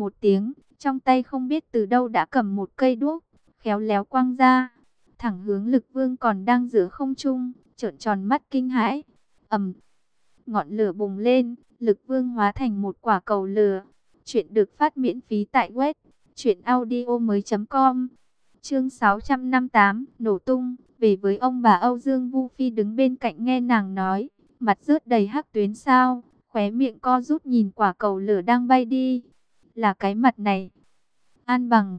một tiếng, trong tay không biết từ đâu đã cầm một cây đuốc, khéo léo quăng ra, thẳng hướng Lực Vương còn đang giữa không trung, trợn tròn mắt kinh hãi. Ầm, ngọn lửa bùng lên, Lực Vương hóa thành một quả cầu lửa. Chuyện được phát miễn phí tại web truyệnaudiomoi.com. Chương 658, nổ tung. Về với ông bà, Âu Dương Vu Phi đứng bên cạnh nghe nàng nói, mặt rớt đầy hắc tuyến sao, khóe miệng co rút nhìn quả cầu lửa đang bay đi. Là cái mặt này. An bằng,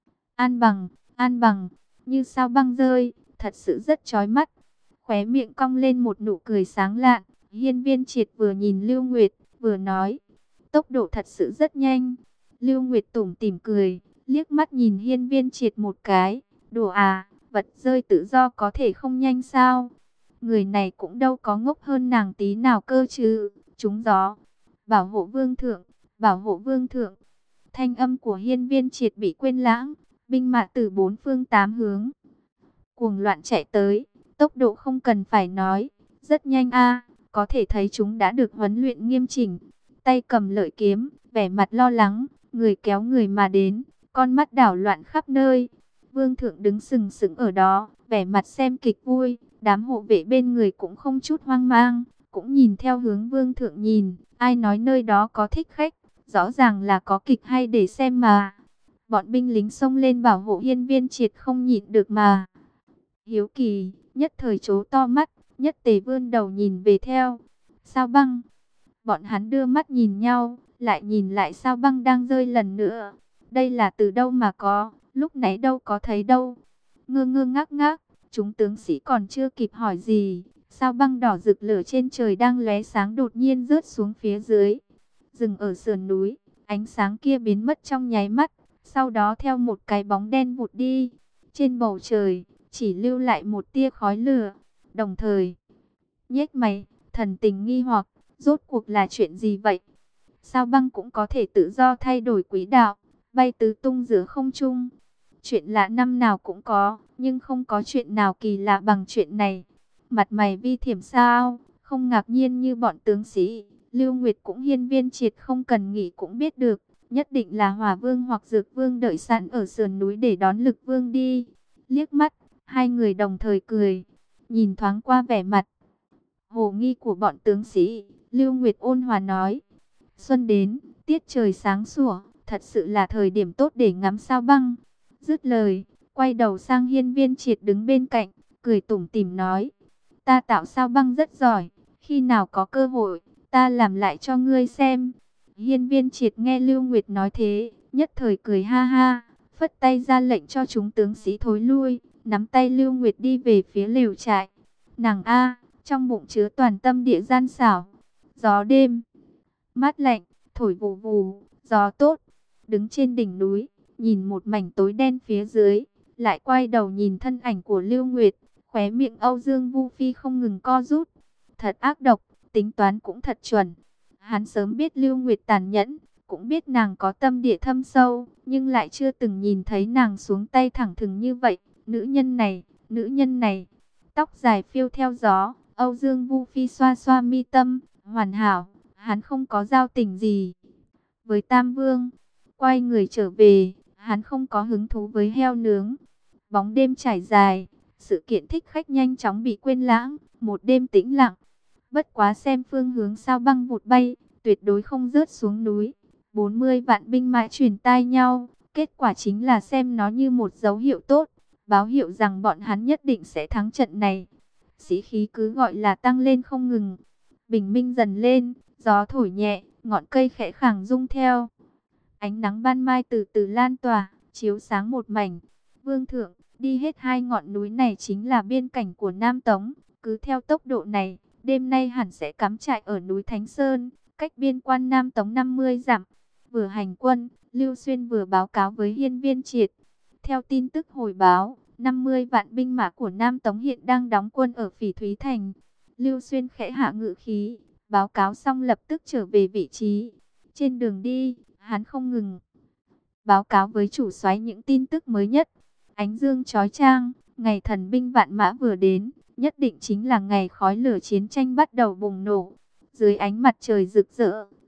an bằng, an bằng, như sao băng rơi, thật sự rất chói mắt. Khóe miệng cong lên một nụ cười sáng lạn. Hiên Viên Triệt vừa nhìn Lưu Nguyệt, vừa nói, tốc độ thật sự rất nhanh. Lưu Nguyệt tủm tỉm cười, liếc mắt nhìn Hiên Viên Triệt một cái, đùa à, vật rơi tự do có thể không nhanh sao? Người này cũng đâu có ngốc hơn nàng tí nào cơ chứ. Trúng gió, bảo hộ vương thượng, bảo hộ vương thượng. Thanh âm của Hiên Viên Triệt bị quên lãng, binh mã từ bốn phương tám hướng cuồng loạn chạy tới, tốc độ không cần phải nói, rất nhanh a, có thể thấy chúng đã được huấn luyện nghiêm chỉnh. Tay cầm lợi kiếm, vẻ mặt lo lắng, người kéo người mà đến, con mắt đảo loạn khắp nơi. Vương thượng đứng sừng sững ở đó, vẻ mặt xem kịch vui, đám hộ vệ bên người cũng không chút hoang mang, cũng nhìn theo hướng vương thượng nhìn, ai nói nơi đó có thích khách, rõ ràng là có kịch hay để xem mà. Bọn binh lính xông lên bảo hộ Hiên Viên Triệt không nhịn được mà hiếu kỳ, nhất thời trố to mắt, nhất tề vươn đầu nhìn về theo. Sao băng? Bọn hắn đưa mắt nhìn nhau, lại nhìn lại sao băng đang rơi lần nữa. Đây là từ đâu mà có, lúc nãy đâu có thấy đâu. Ngơ ngơ ngác ngác, chúng tướng sĩ còn chưa kịp hỏi gì, sao băng đỏ rực lửa trên trời đang lóe sáng đột nhiên rớt xuống phía dưới. Dừng ở sườn núi, ánh sáng kia biến mất trong nháy mắt, sau đó theo một cái bóng đen vụt đi. Trên bầu trời chỉ lưu lại một tia khói lửa. Đồng thời nhếch mày, thần tình nghi hoặc, rốt cuộc là chuyện gì vậy? Sao băng cũng có thể tự do thay đổi quỹ đạo, bay tứ tung giữa không trung. Chuyện lạ năm nào cũng có, nhưng không có chuyện nào kỳ lạ bằng chuyện này. Mặt mày Vi Thiểm sao, không ngạc nhiên như bọn tướng sĩ. Lưu Nguyệt cũng Hiên Viên Triệt không cần nghĩ cũng biết được, nhất định là Hỏa Vương hoặc Dược Vương đợi sẵn ở sườn núi để đón Lực Vương đi. Liếc mắt, hai người đồng thời cười, nhìn thoáng qua vẻ mặt hồ nghi của bọn tướng sĩ, Lưu Nguyệt ôn hòa nói, xuân đến, tiết trời sáng sủa, thật sự là thời điểm tốt để ngắm sao băng. Dứt lời, quay đầu sang Hiên Viên Triệt đứng bên cạnh, cười tủm tỉm nói, ta tạo sao băng rất giỏi, khi nào có cơ hội, ta làm lại cho ngươi xem. Hiên Viên Triệt nghe Lưu Nguyệt nói thế, nhất thời cười ha ha, phất tay ra lệnh cho chúng tướng sĩ thối lui, nắm tay Lưu Nguyệt đi về phía lều trại. Nàng a, trong bụng chứa toàn tâm địa gian xảo. Gió đêm mát lạnh, thổi vù vù, gió tốt. Đứng trên đỉnh núi, nhìn một mảnh tối đen phía dưới, lại quay đầu nhìn thân ảnh của Lưu Nguyệt, khóe miệng Âu Dương Vu Phi không ngừng co rút. Thật ác độc, tính toán cũng thật chuẩn. Hắn sớm biết Lưu Nguyệt tàn nhẫn, cũng biết nàng có tâm địa thâm sâu, nhưng lại chưa từng nhìn thấy nàng xuống tay thẳng thừng như vậy. Nữ nhân này, tóc dài phiêu theo gió, Âu Dương Vu Phi xoa xoa mi tâm, hoàn hảo, hắn không có giao tình gì với Tam Vương. Quay người trở về, hắn không có hứng thú với heo nướng. Bóng đêm trải dài, sự kiện thích khách nhanh chóng bị quên lãng, một đêm tĩnh lặng. Bất quá xem phương hướng sao băng vụt bay, tuyệt đối không rớt xuống núi. 40 vạn binh mã truyền tai nhau, kết quả chính là xem nó như một dấu hiệu tốt, báo hiệu rằng bọn hắn nhất định sẽ thắng trận này. Sĩ khí cứ gọi là tăng lên không ngừng. Bình minh dần lên, gió thổi nhẹ, ngọn cây khẽ khàng rung theo. Ánh nắng ban mai từ từ lan tỏa, chiếu sáng một mảnh. Vương thượng, đi hết hai ngọn núi này chính là biên cảnh của Nam Tống. Cứ theo tốc độ này, đêm nay hẳn sẽ cắm trại ở núi Thánh Sơn, cách biên quan Nam Tống 50 dặm. Vừa hành quân, Lưu Xuyên vừa báo cáo với Hiên Viên Triệt. Theo tin tức hồi báo, 50 vạn binh mã của Nam Tống hiện đang đóng quân ở Phỉ Thúy Thành. Lưu Xuyên khẽ hạ ngự khí, báo cáo xong lập tức trở về vị trí. Trên đường đi, hắn không ngừng báo cáo với chủ soái những tin tức mới nhất. Ánh dương chói chang, ngày thần binh vạn mã vừa đến, nhất định chính là ngày khói lửa chiến tranh bắt đầu bùng nổ. Dưới ánh mặt trời rực rỡ,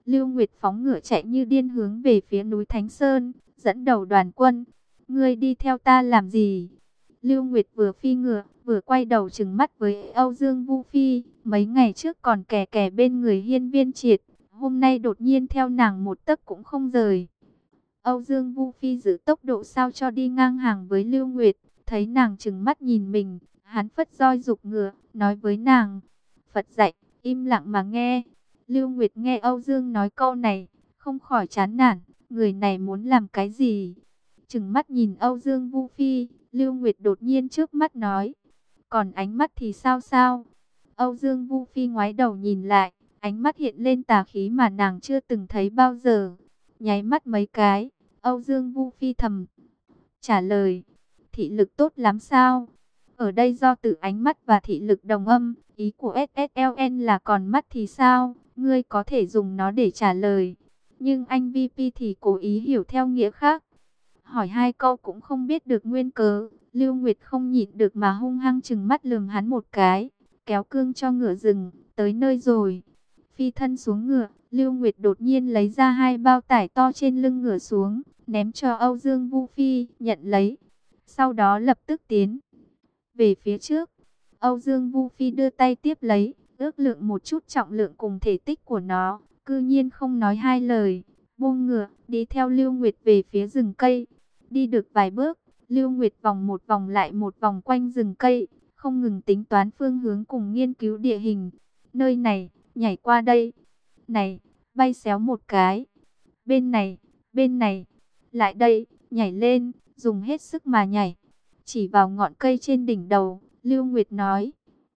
Lưu Nguyệt phóng ngựa chạy như điên hướng về phía núi Thánh Sơn, dẫn đầu đoàn quân. Ngươi đi theo ta làm gì? Lưu Nguyệt vừa phi ngựa, vừa quay đầu trừng mắt với Âu Dương Vu Phi. Mấy ngày trước còn kè kè bên người Hiên Viên Triệt, hôm nay đột nhiên theo nàng một tấc cũng không rời. Âu Dương Vu Phi giữ tốc độ sao cho đi ngang hàng với Lưu Nguyệt, thấy nàng trừng mắt nhìn mình, hắn phất roi giục ngựa, nói với nàng: Phật dạy, im lặng mà nghe. Lưu Nguyệt nghe Âu Dương nói câu này, không khỏi chán nản, người này muốn làm cái gì? Trừng mắt nhìn Âu Dương Vu Phi, Lưu Nguyệt đột nhiên trước mắt nói: còn ánh mắt thì sao sao? Âu Dương Vu Phi ngoái đầu nhìn lại, ánh mắt hiện lên tà khí mà nàng chưa từng thấy bao giờ. Nháy mắt mấy cái, Âu Dương Vu Phi thầm trả lời: thị lực tốt lắm sao? Ở đây do từ ánh mắt và thị lực đồng âm, ý của SSLN là còn mắt thì sao? Ngươi có thể dùng nó để trả lời. Nhưng anh VP thì cố ý hiểu theo nghĩa khác. Hỏi hai câu cũng không biết được nguyên cớ, Lưu Nguyệt không nhịn được mà hung hăng trừng mắt lườm hắn một cái, kéo cương cho ngựa dừng, tới nơi rồi. Phi thân xuống ngựa, Lưu Nguyệt đột nhiên lấy ra hai bao tải to trên lưng ngựa xuống, ném cho Âu Dương Vu Phi, nhận lấy. Sau đó lập tức tiến về phía trước. Âu Dương Vu Phi đưa tay tiếp lấy, ước lượng một chút trọng lượng cùng thể tích của nó, cư nhiên không nói hai lời, buông ngựa, đi theo Lưu Nguyệt về phía rừng cây. Đi được vài bước, Lưu Nguyệt vòng một vòng lại một vòng quanh rừng cây, không ngừng tính toán phương hướng cùng nghiên cứu địa hình. Nơi này, nhảy qua đây. Này, bay xéo một cái. Bên này, lại đây, nhảy lên, dùng hết sức mà nhảy. Chỉ vào ngọn cây trên đỉnh đầu, Lưu Nguyệt nói.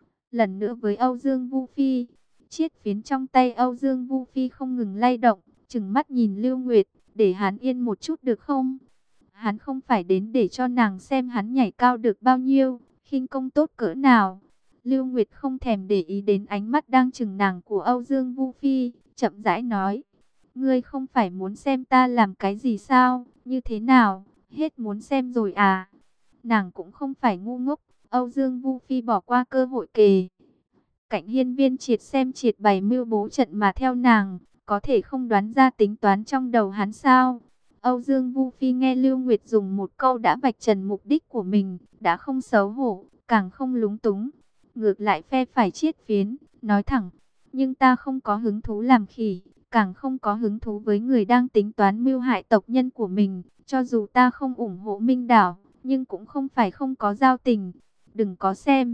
Lần nữa với Âu Dương Vu Phi, chiếc phiến trong tay Âu Dương Vu Phi không ngừng lay động, trừng mắt nhìn Lưu Nguyệt, để hắn yên một chút được không? Hắn không phải đến để cho nàng xem hắn nhảy cao được bao nhiêu, khinh công tốt cỡ nào. Lưu Nguyệt không thèm để ý đến ánh mắt đang trừng nàng của Âu Dương Vu Phi, chậm rãi nói. Ngươi không phải muốn xem ta làm cái gì sao, như thế nào, hết muốn xem rồi à? Nàng cũng không phải ngu ngốc, Âu Dương Vu Phi bỏ qua cơ hội kề cạnh Hiên Viên Triệt xem triệt bày mưu bố trận mà theo nàng, có thể không đoán ra tính toán trong đầu hắn sao? Âu Dương Vu Phi nghe Lưu Nguyệt dùng một câu đã vạch trần mục đích của mình, đã không xấu hổ, càng không lúng túng. Ngược lại phe phải chiết phiến, nói thẳng, nhưng ta không có hứng thú làm khỉ, càng không có hứng thú với người đang tính toán mưu hại tộc nhân của mình. Cho dù ta không ủng hộ Minh Đảo, nhưng cũng không phải không có giao tình. Đừng có xem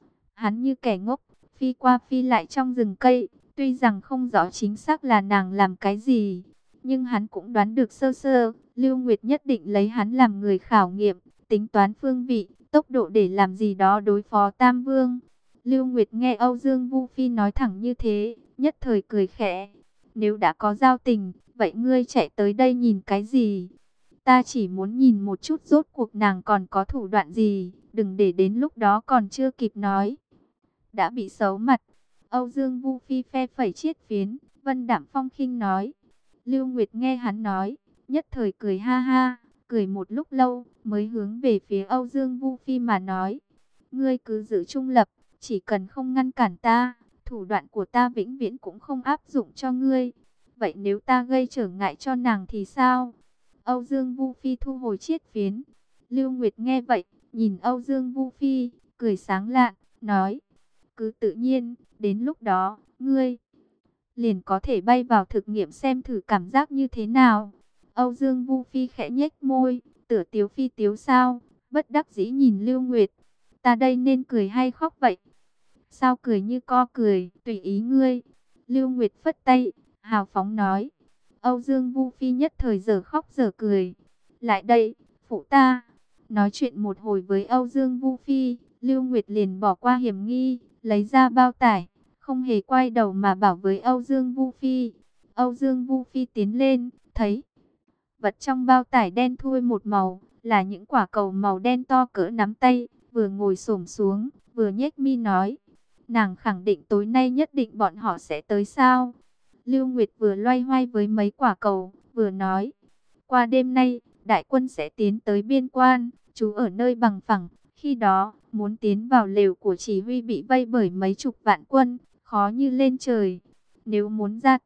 hắn như kẻ ngốc, phi qua phi lại trong rừng cây. Tuy rằng không rõ chính xác là nàng làm cái gì, nhưng hắn cũng đoán được sơ sơ, Lưu Nguyệt nhất định lấy hắn làm người khảo nghiệm, tính toán phương vị, tốc độ để làm gì đó đối phó Tam Vương. Lưu Nguyệt nghe Âu Dương Vu Phi nói thẳng như thế, nhất thời cười khẽ. Nếu đã có giao tình, vậy ngươi chạy tới đây nhìn cái gì? Ta chỉ muốn nhìn một chút rốt cuộc nàng còn có thủ đoạn gì, đừng để đến lúc đó còn chưa kịp nói. Đã bị xấu mặt. Âu Dương Vu Phi phe phẩy chiết phiến, Vân Đạm Phong khinh nói. Lưu Nguyệt nghe hắn nói, nhất thời cười ha ha, cười một lúc lâu, mới hướng về phía Âu Dương Vu Phi mà nói. Ngươi cứ giữ trung lập, chỉ cần không ngăn cản ta, thủ đoạn của ta vĩnh viễn cũng không áp dụng cho ngươi. Vậy nếu ta gây trở ngại cho nàng thì sao? Âu Dương Vu Phi thu hồi chiết phiến. Lưu Nguyệt nghe vậy, nhìn Âu Dương Vu Phi, cười sáng lạn, nói. Cứ tự nhiên, đến lúc đó, ngươi liền có thể bay vào thực nghiệm xem thử cảm giác như thế nào. Âu Dương Vu Phi khẽ nhếch môi, tựa tiếu phi tiếu sao, bất đắc dĩ nhìn Lưu Nguyệt. Ta đây nên cười hay khóc vậy? Sao cười như co cười, tùy ý ngươi. Lưu Nguyệt phất tay, hào phóng nói. Âu Dương Vu Phi nhất thời giờ khóc giờ cười. Lại đây, phụ ta. Nói chuyện một hồi với Âu Dương Vu Phi, Lưu Nguyệt liền bỏ qua hiểm nghi, lấy ra bao tải, không hề quay đầu mà bảo với Âu Dương Vu Phi. Âu Dương Vu Phi tiến lên, thấy vật trong bao tải đen thui một màu, là những quả cầu màu đen to cỡ nắm tay, vừa ngồi xổm xuống, vừa nhếch mi nói. Nàng khẳng định tối nay nhất định bọn họ sẽ tới sao? Lưu Nguyệt vừa loay hoay với mấy quả cầu, vừa nói. Qua đêm nay, đại quân sẽ tiến tới biên quan, trú ở nơi bằng phẳng. Khi đó, muốn tiến vào lều của chỉ huy bị vây bởi mấy chục vạn quân, khó như lên trời. Nếu muốn ra tay,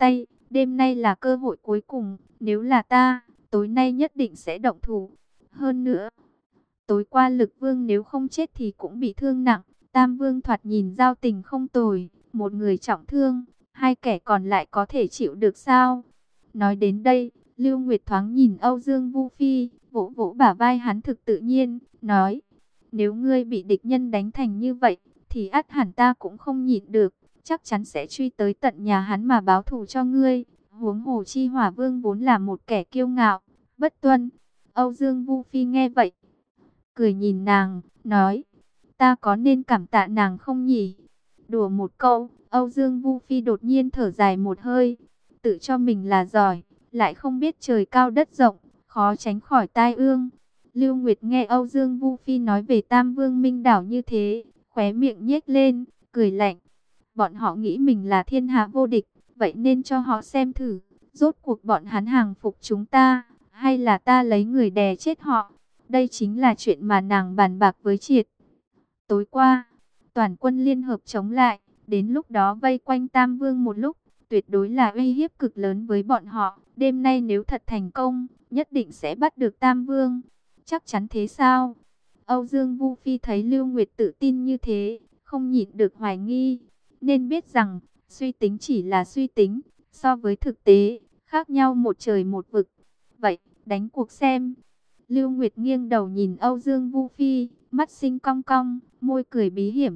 đêm nay là cơ hội cuối cùng, nếu là ta, tối nay nhất định sẽ động thủ. Hơn nữa, tối qua Lực Vương nếu không chết thì cũng bị thương nặng, Tam Vương thoạt nhìn giao tình không tồi, một người trọng thương, hai kẻ còn lại có thể chịu được sao? Nói đến đây, Lưu Nguyệt thoáng nhìn Âu Dương Vu Phi, vỗ vỗ bả vai hắn thực tự nhiên, nói: nếu ngươi bị địch nhân đánh thành như vậy, thì ắt hẳn ta cũng không nhịn được, chắc chắn sẽ truy tới tận nhà hắn mà báo thù cho ngươi. Huống hồ chi Hỏa Vương vốn là một kẻ kiêu ngạo, bất tuân. Âu Dương Vu Phi nghe vậy, cười nhìn nàng, nói: ta có nên cảm tạ nàng không nhỉ? Đùa một câu, Âu Dương Vu Phi đột nhiên thở dài một hơi, tự cho mình là giỏi, lại không biết trời cao đất rộng, khó tránh khỏi tai ương. Lưu Nguyệt nghe Âu Dương Vu Phi nói về Tam Vương Minh Đảo như thế, khóe miệng nhếch lên, cười lạnh. Bọn họ nghĩ mình là thiên hạ vô địch, vậy nên cho họ xem thử, rốt cuộc bọn hắn hàng phục chúng ta, hay là ta lấy người đè chết họ. Đây chính là chuyện mà nàng bàn bạc với Triệt. Tối qua, toàn quân liên hợp chống lại, đến lúc đó vây quanh Tam Vương một lúc, tuyệt đối là uy hiếp cực lớn với bọn họ. Đêm nay nếu thật thành công, nhất định sẽ bắt được Tam Vương. Chắc chắn thế sao? Âu Dương Vu Phi thấy Lưu Nguyệt tự tin như thế, không nhịn được hoài nghi. Nên biết rằng, suy tính chỉ là suy tính, so với thực tế, khác nhau một trời một vực. Vậy, đánh cuộc xem. Lưu Nguyệt nghiêng đầu nhìn Âu Dương Vu Phi, mắt xinh cong cong, môi cười bí hiểm.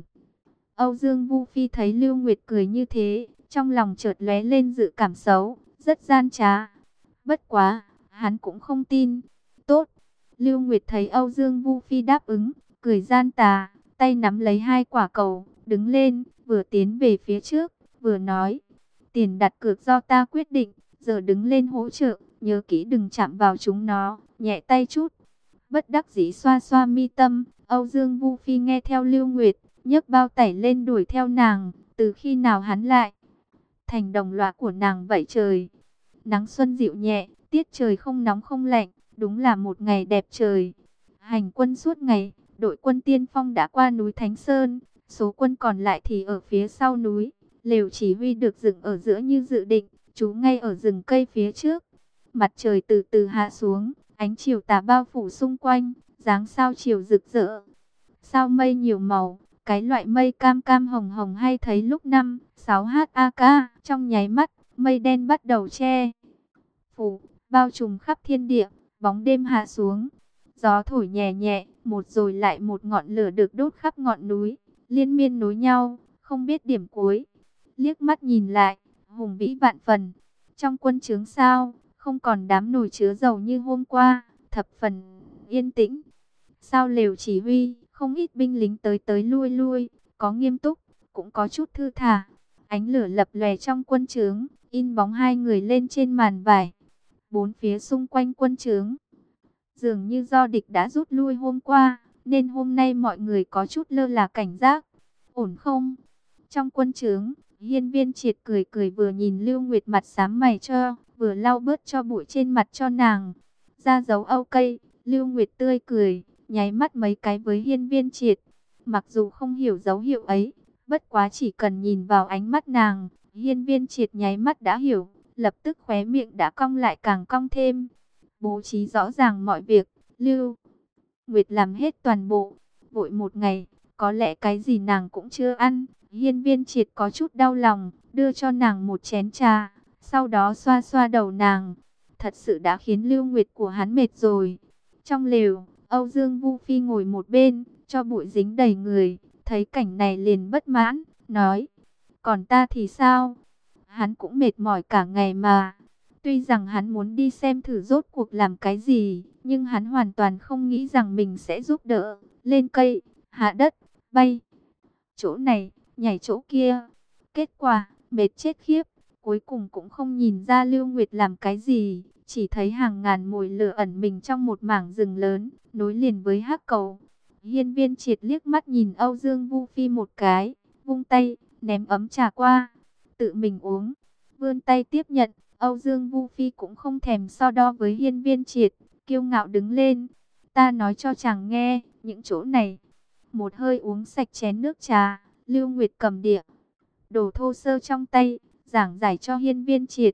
Âu Dương Vu Phi thấy Lưu Nguyệt cười như thế, trong lòng chợt lóe lên dự cảm xấu, rất gian trá. Bất quá, hắn cũng không tin. Tốt. Lưu Nguyệt thấy Âu Dương Vu Phi đáp ứng, cười gian tà, tay nắm lấy hai quả cầu, đứng lên, vừa tiến về phía trước, vừa nói: tiền đặt cược do ta quyết định, giờ đứng lên hỗ trợ, nhớ kỹ đừng chạm vào chúng nó, nhẹ tay chút. Bất đắc dĩ xoa xoa mi tâm, Âu Dương Vu Phi nghe theo Lưu Nguyệt, nhấc bao tải lên đuổi theo nàng. Từ khi nào hắn lại thành đồng lõa của nàng vậy trời? Nắng xuân dịu nhẹ, tiết trời không nóng không lạnh, đúng là một ngày đẹp trời. Hành quân suốt ngày, đội quân tiên phong đã qua núi Thánh Sơn, số quân còn lại thì ở phía sau núi. Lều chỉ huy được dựng ở giữa như dự định, trú ngay ở rừng cây phía trước. Mặt trời từ từ hạ xuống, ánh chiều tà bao phủ xung quanh, dáng sao chiều rực rỡ. Sao mây nhiều màu, cái loại mây cam cam hồng hồng hay thấy lúc 5, 6 HAK, trong nháy mắt, mây đen bắt đầu che phủ, bao trùm khắp thiên địa, bóng đêm hạ xuống. Gió thổi nhẹ nhẹ, một rồi lại một ngọn lửa được đốt khắp ngọn núi, liên miên nối nhau, không biết điểm cuối. Liếc mắt nhìn lại, hùng vĩ vạn phần. Trong quân trướng sao, không còn đám nồi chứa dầu như hôm qua, thập phần yên tĩnh. Sao lều chỉ huy, không ít binh lính tới tới lui lui, có nghiêm túc, cũng có chút thư thả. Ánh lửa lập lòe trong quân trướng, in bóng hai người lên trên màn vải. Bốn phía xung quanh quân trướng, dường như do địch đã rút lui hôm qua, nên hôm nay mọi người có chút lơ là cảnh giác. Ổn không? Trong quân trướng, Hiên Viên Triệt cười cười, vừa nhìn Lưu Nguyệt mặt xám mày cho, vừa lau bớt cho bụi trên mặt cho nàng. Ra dấu âu cây, Lưu Nguyệt tươi cười, nháy mắt mấy cái với Hiên Viên Triệt. Mặc dù không hiểu dấu hiệu ấy, bất quá chỉ cần nhìn vào ánh mắt nàng, Hiên Viên Triệt nháy mắt đã hiểu, lập tức khóe miệng đã cong lại càng cong thêm. Bố trí rõ ràng mọi việc, Lưu Nguyệt làm hết toàn bộ, vội một ngày, có lẽ cái gì nàng cũng chưa ăn. Hiên Viên Triệt có chút đau lòng, đưa cho nàng một chén trà, sau đó xoa xoa đầu nàng. Thật sự đã khiến Lưu Nguyệt của hắn mệt rồi. Trong lều, Âu Dương Vu Phi ngồi một bên, cho bụi dính đầy người, thấy cảnh này liền bất mãn, nói: còn ta thì sao? Hắn cũng mệt mỏi cả ngày mà. Tuy rằng hắn muốn đi xem thử rốt cuộc làm cái gì, nhưng hắn hoàn toàn không nghĩ rằng mình sẽ giúp đỡ, lên cây, hạ đất, bay, chỗ này, nhảy chỗ kia. Kết quả, mệt chết khiếp, cuối cùng cũng không nhìn ra Lưu Nguyệt làm cái gì, chỉ thấy hàng ngàn mồi lửa ẩn mình trong một mảng rừng lớn, nối liền với hắc cầu. Hiên Viên Triệt liếc mắt nhìn Âu Dương Vu Phi một cái, vung tay, ném ấm trà qua, tự mình uống, vươn tay tiếp nhận. Âu Dương Vu Phi cũng không thèm so đo với Hiên Viên Triệt, kiêu ngạo đứng lên. Ta nói cho chàng nghe, những chỗ này. Một hơi uống sạch chén nước trà, Lưu Nguyệt cầm đĩa đồ thô sơ trong tay, giảng giải cho Hiên Viên Triệt.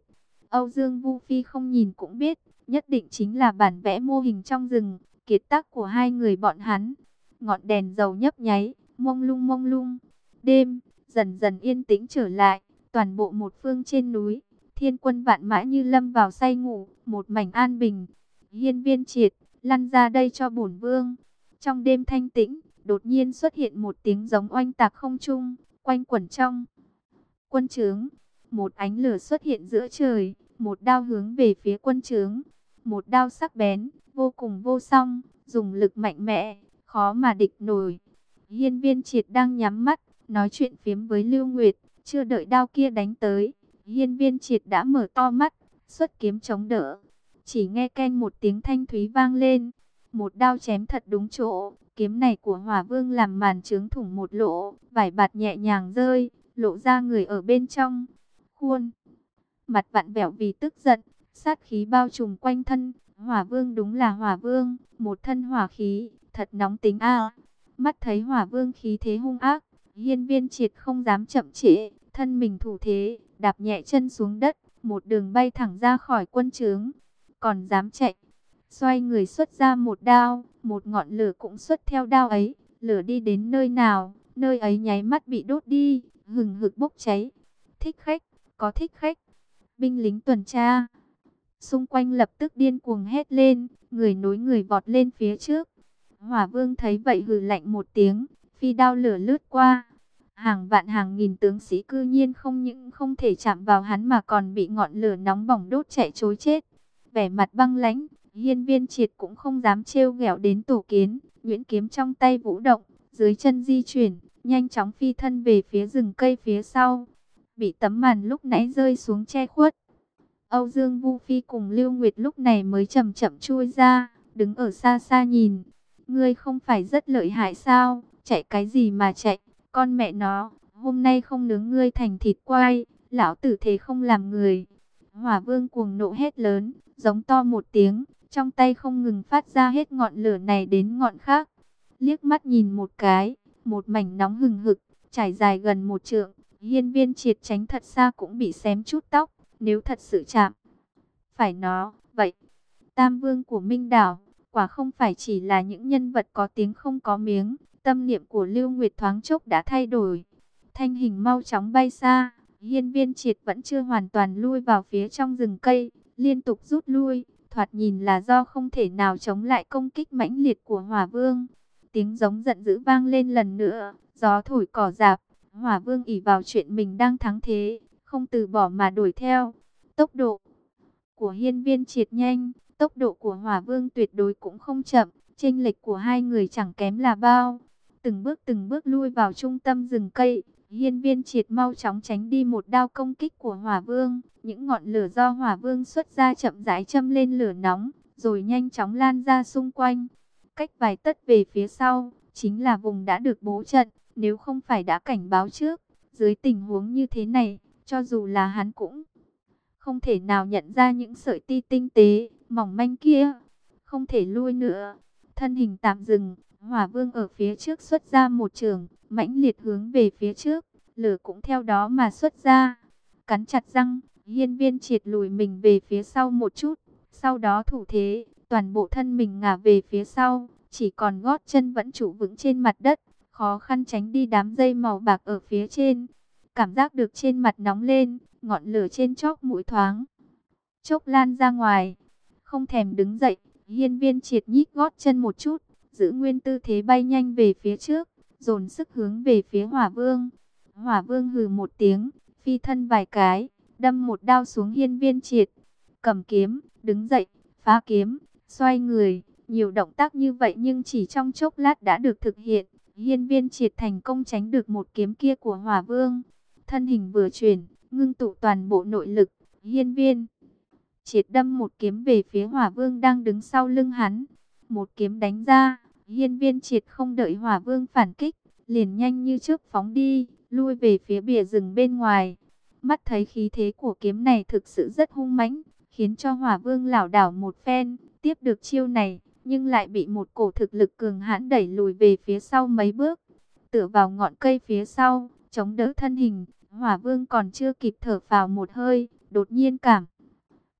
Âu Dương Vu Phi không nhìn cũng biết, nhất định chính là bản vẽ mô hình trong rừng, kiệt tác của hai người bọn hắn. Ngọn đèn dầu nhấp nháy, mông lung mông lung. Đêm dần dần yên tĩnh trở lại, toàn bộ một phương trên núi, thiên quân vạn mã như lâm vào say ngủ, một mảnh an bình. Hiên Viên Triệt, lăn ra đây cho bổn vương. Trong đêm thanh tĩnh, đột nhiên xuất hiện một tiếng giống oanh tạc không trung, quanh quẩn trong quân trướng. Một ánh lửa xuất hiện giữa trời, một đao hướng về phía quân trướng. Một đao sắc bén, vô cùng vô song, dùng lực mạnh mẽ, khó mà địch nổi. Hiên Viên Triệt đang nhắm mắt, nói chuyện phiếm với Lưu Nguyệt, chưa đợi đao kia đánh tới. Hiên Viên Triệt đã mở to mắt, xuất kiếm chống đỡ. Chỉ nghe keng một tiếng thanh thúy vang lên, một đao chém thật đúng chỗ. Kiếm này của Hỏa Vương làm màn trướng thủng một lỗ, vải bạt nhẹ nhàng rơi, lộ ra người ở bên trong. Khuôn mặt vặn vẹo vì tức giận, sát khí bao trùm quanh thân. Hỏa Vương đúng là Hỏa Vương, một thân hỏa khí, thật nóng tính a. Mắt thấy Hỏa Vương khí thế hung ác, Hiên Viên Triệt không dám chậm trễ, thân mình thủ thế, đạp nhẹ chân xuống đất, một đường bay thẳng ra khỏi quân trướng. Còn dám chạy, xoay người xuất ra một đao, một ngọn lửa cũng xuất theo đao ấy. Lửa đi đến nơi nào, nơi ấy nháy mắt bị đốt đi, hừng hực bốc cháy. Thích khách, có thích khách. Binh lính tuần tra xung quanh lập tức điên cuồng hét lên, người nối người vọt lên phía trước. Hỏa Vương thấy vậy hừ lạnh một tiếng, phi đao lửa lướt qua. Hàng vạn hàng nghìn tướng sĩ cư nhiên không những không thể chạm vào hắn mà còn bị ngọn lửa nóng bỏng đốt chạy trối chết. Vẻ mặt băng lãnh, Hiên Viên Triệt cũng không dám trêu ghẹo đến tổ kiến. Nhuyễn kiếm trong tay vũ động, dưới chân di chuyển, nhanh chóng phi thân về phía rừng cây phía sau. Bị tấm màn lúc nãy rơi xuống che khuất. Âu Dương Vu Phi cùng Lưu Nguyệt lúc này mới chậm chậm chui ra, đứng ở xa xa nhìn. Ngươi không phải rất lợi hại sao, chạy cái gì mà chạy, con mẹ nó, hôm nay không nướng ngươi thành thịt quay, lão tử thế không làm người. Hỏa Vương cuồng nộ hét lớn, giống to một tiếng, trong tay không ngừng phát ra hết ngọn lửa này đến ngọn khác. Liếc mắt nhìn một cái, một mảnh nóng hừng hực, trải dài gần một trượng. Hiên Viên Triệt tránh thật xa cũng bị xém chút tóc, nếu thật sự chạm phải nó, vậy Tam Vương của Minh Đảo quả không phải chỉ là những nhân vật có tiếng không có miếng. Tâm niệm của Lưu Nguyệt thoáng chốc đã thay đổi, thanh hình mau chóng bay xa. Hiên Viên Triệt vẫn chưa hoàn toàn lui vào phía trong rừng cây, liên tục rút lui, thoạt nhìn là do không thể nào chống lại công kích mãnh liệt của Hỏa Vương. Tiếng giống giận dữ vang lên lần nữa, gió thổi cỏ rạp. Hỏa Vương ỷ vào chuyện mình đang thắng thế, không từ bỏ mà đuổi theo. Tốc độ của Hiên Viên Triệt nhanh, tốc độ của Hỏa Vương tuyệt đối cũng không chậm, chênh lệch của hai người chẳng kém là bao. Từng bước lui vào trung tâm rừng cây, Hiên Viên Triệt mau chóng tránh đi một đao công kích của Hỏa Vương. Những ngọn lửa do Hỏa Vương xuất ra chậm rãi châm lên lửa nóng, rồi nhanh chóng lan ra xung quanh. Cách vài tấc về phía sau, chính là vùng đã được bố trận. Nếu không phải đã cảnh báo trước, dưới tình huống như thế này, cho dù là hắn cũng không thể nào nhận ra những sợi ti tinh tế, mỏng manh kia. Không thể lui nữa. Thân hình tạm dừng, Hỏa Vương ở phía trước xuất ra một chưởng, mãnh liệt hướng về phía trước. Lửa cũng theo đó mà xuất ra. Cắn chặt răng, Hiên Viên Triệt lùi mình về phía sau một chút. Sau đó thủ thế, toàn bộ thân mình ngả về phía sau. Chỉ còn gót chân vẫn trụ vững trên mặt đất. Khó khăn tránh đi đám dây màu bạc ở phía trên. Cảm giác được trên mặt nóng lên, ngọn lửa trên chóp mũi thoáng chốc lan ra ngoài. Không thèm đứng dậy, Hiên Viên Triệt nhích gót chân một chút, giữ nguyên tư thế bay nhanh về phía trước, dồn sức hướng về phía Hỏa Vương. Hỏa Vương hừ một tiếng, phi thân vài cái, đâm một đao xuống Hiên Viên Triệt. Cầm kiếm, đứng dậy, phá kiếm, xoay người, nhiều động tác như vậy nhưng chỉ trong chốc lát đã được thực hiện. Hiên Viên Triệt thành công tránh được một kiếm kia của Hỏa Vương. Thân hình vừa chuyển, ngưng tụ toàn bộ nội lực, Hiên Viên Triệt đâm một kiếm về phía Hỏa Vương đang đứng sau lưng hắn. Một kiếm đánh ra, Hiên Viên Triệt không đợi Hỏa Vương phản kích, liền nhanh như chớp phóng đi, lui về phía bìa rừng bên ngoài. Mắt thấy khí thế của kiếm này thực sự rất hung mãnh, khiến cho Hỏa Vương lảo đảo một phen, tiếp được chiêu này, nhưng lại bị một cổ thực lực cường hãn đẩy lùi về phía sau mấy bước. Tựa vào ngọn cây phía sau, chống đỡ thân hình, Hỏa Vương còn chưa kịp thở phào một hơi, đột nhiên cảm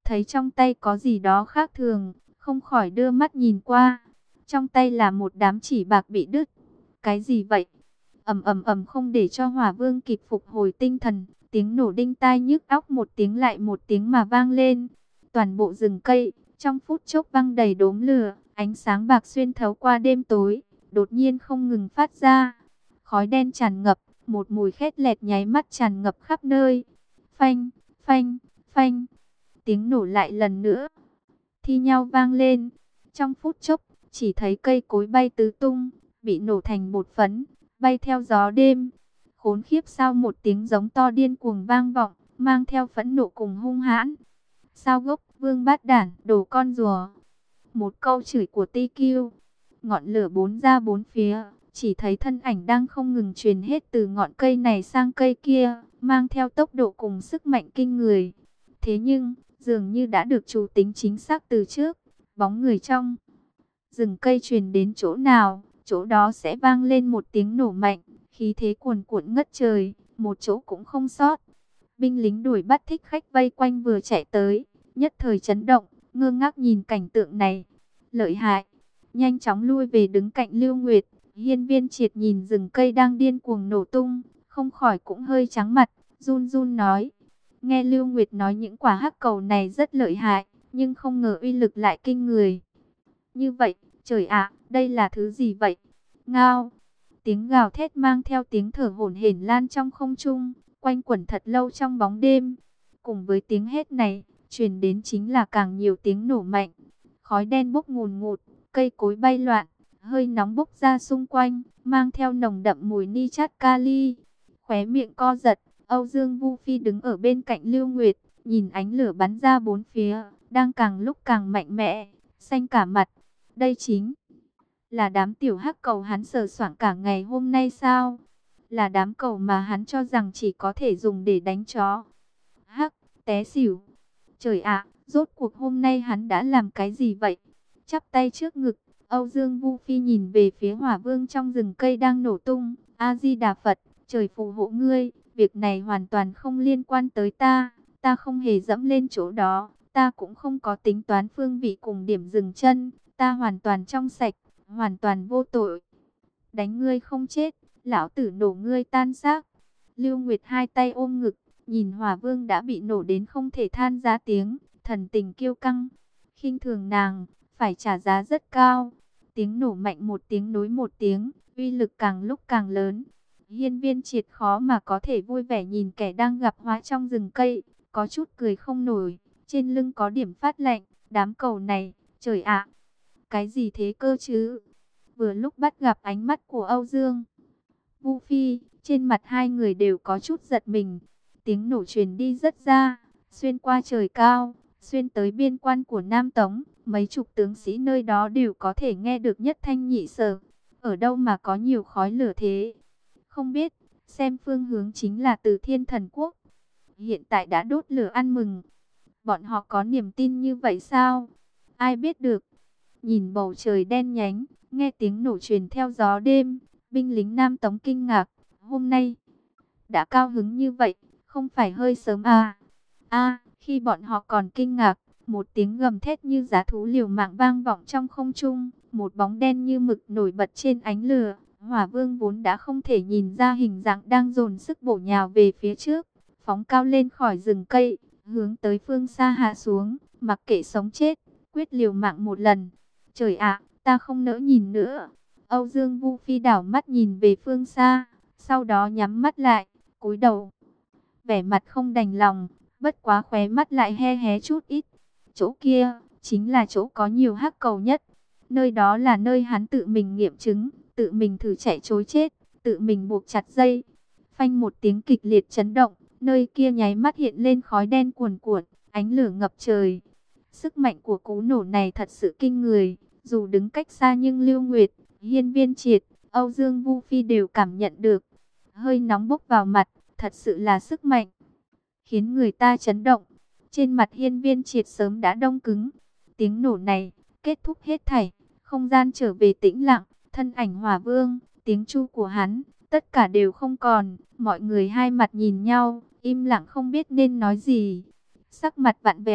thấy trong tay có gì đó khác thường, không khỏi đưa mắt nhìn qua. Trong tay là một đám chỉ bạc bị đứt. Cái gì vậy? Ầm ầm ầm, không để cho Hỏa Vương kịp phục hồi tinh thần, tiếng nổ đinh tai nhức óc một tiếng lại một tiếng mà vang lên. Toàn bộ rừng cây trong phút chốc văng đầy đốm lửa, ánh sáng bạc xuyên thấu qua đêm tối, đột nhiên không ngừng phát ra. Khói đen tràn ngập, một mùi khét lẹt nháy mắt tràn ngập khắp nơi. Phanh, phanh, phanh, tiếng nổ lại lần nữa thi nhau vang lên. Trong phút chốc, chỉ thấy cây cối bay tứ tung, bị nổ thành bột phấn, bay theo gió đêm. Khốn khiếp sao, một tiếng giống to điên cuồng vang vọng, mang theo phẫn nộ cùng hung hãn. Sao gốc, vương bát đản, đồ con rùa. Một câu chửi của TQ. Ngọn lửa bốn ra bốn phía, chỉ thấy thân ảnh đang không ngừng truyền hết từ ngọn cây này sang cây kia, mang theo tốc độ cùng sức mạnh kinh người. Thế nhưng, dường như đã được chủ tính chính xác từ trước, bóng người trong rừng cây truyền đến chỗ nào, chỗ đó sẽ vang lên một tiếng nổ mạnh, khí thế cuồn cuộn ngất trời, một chỗ cũng không sót. Binh lính đuổi bắt thích khách vây quanh vừa chạy tới, nhất thời chấn động, ngơ ngác nhìn cảnh tượng này. Lợi hại, nhanh chóng lui về đứng cạnh Lưu Nguyệt. Hiên Viên Triệt nhìn rừng cây đang điên cuồng nổ tung, không khỏi cũng hơi trắng mặt, run run nói. Nghe Lưu Nguyệt nói những quả hắc cầu này rất lợi hại, nhưng không ngờ uy lực lại kinh người. Như vậy, trời ạ, đây là thứ gì vậy? Ngao, tiếng gào thét mang theo tiếng thở hổn hển lan trong không trung, quanh quẩn thật lâu trong bóng đêm. Cùng với tiếng hét này, truyền đến chính là càng nhiều tiếng nổ mạnh. Khói đen bốc ngùn ngụt, cây cối bay loạn, hơi nóng bốc ra xung quanh, mang theo nồng đậm mùi nitrat kali. Khóe miệng co giật, Âu Dương Vu Phi đứng ở bên cạnh Lưu Nguyệt, nhìn ánh lửa bắn ra bốn phía, đang càng lúc càng mạnh mẽ, xanh cả mặt. Đây chính là đám tiểu hắc cầu hắn sờ soạng cả ngày hôm nay sao? Là đám cầu mà hắn cho rằng chỉ có thể dùng để đánh chó. Hắc, té xỉu. Trời ạ, rốt cuộc hôm nay hắn đã làm cái gì vậy? Chắp tay trước ngực, Âu Dương Vu Phi nhìn về phía Hỏa Vương trong rừng cây đang nổ tung. A Di Đà Phật, trời phù hộ ngươi, việc này hoàn toàn không liên quan tới ta. Ta không hề dẫm lên chỗ đó, ta cũng không có tính toán phương vị cùng điểm dừng chân. Ta hoàn toàn trong sạch, hoàn toàn vô tội. Đánh ngươi không chết, lão tử nổ ngươi tan xác. Lưu Nguyệt hai tay ôm ngực, nhìn Hỏa Vương đã bị nổ đến không thể than ra tiếng, thần tình kiêu căng. Khinh thường nàng, phải trả giá rất cao. Tiếng nổ mạnh một tiếng nối một tiếng, uy lực càng lúc càng lớn. Hiên Viên Triệt khó mà có thể vui vẻ nhìn kẻ đang gặp hóa trong rừng cây, có chút cười không nổi, trên lưng có điểm phát lạnh. Đám cầu này, trời ạ, cái gì thế cơ chứ? Vừa lúc bắt gặp ánh mắt của Âu Dương Vu Phi, trên mặt hai người đều có chút giật mình. Tiếng nổ truyền đi rất xa, xuyên qua trời cao, xuyên tới biên quan của Nam Tống. Mấy chục tướng sĩ nơi đó đều có thể nghe được nhất thanh nhị sở. Ở đâu mà có nhiều khói lửa thế? Không biết, xem phương hướng chính là từ Thiên Thần Quốc. Hiện tại đã đốt lửa ăn mừng. Bọn họ có niềm tin như vậy sao? Ai biết được. Nhìn bầu trời đen nhánh, nghe tiếng nổ truyền theo gió đêm, binh lính Nam Tống kinh ngạc. Hôm nay, đã cao hứng như vậy, không phải hơi sớm à? Khi bọn họ còn kinh ngạc, một tiếng gầm thét như dã thú liều mạng vang vọng trong không trung, một bóng đen như mực nổi bật trên ánh lửa. Hỏa Vương vốn đã không thể nhìn ra hình dạng đang dồn sức bổ nhào về phía trước, phóng cao lên khỏi rừng cây, hướng tới phương xa hạ xuống, mặc kệ sống chết, quyết liều mạng một lần. Trời ạ, ta không nỡ nhìn nữa. Âu Dương Vu Phi đảo mắt nhìn về phương xa, sau đó nhắm mắt lại, cúi đầu, vẻ mặt không đành lòng, bất quá khóe mắt lại he hé chút ít. Chỗ kia chính là chỗ có nhiều hắc cầu nhất. Nơi đó là nơi hắn tự mình nghiệm chứng, tự mình thử chạy trối chết, tự mình buộc chặt dây. Phanh một tiếng kịch liệt chấn động, nơi kia nháy mắt hiện lên khói đen cuồn cuộn, ánh lửa ngập trời. Sức mạnh của cú nổ này thật sự kinh người, dù đứng cách xa nhưng Lưu Nguyệt, Hiên Viên Triệt, Âu Dương Vu Phi đều cảm nhận được. Hơi nóng bốc vào mặt, thật sự là sức mạnh, khiến người ta chấn động. Trên mặt Hiên Viên Triệt sớm đã đông cứng. Tiếng nổ này kết thúc hết thảy, không gian trở về tĩnh lặng, thân ảnh Hỏa Vương, tiếng chu của hắn, tất cả đều không còn. Mọi người hai mặt nhìn nhau, im lặng không biết nên nói gì. Sắc mặt vặn vẹo,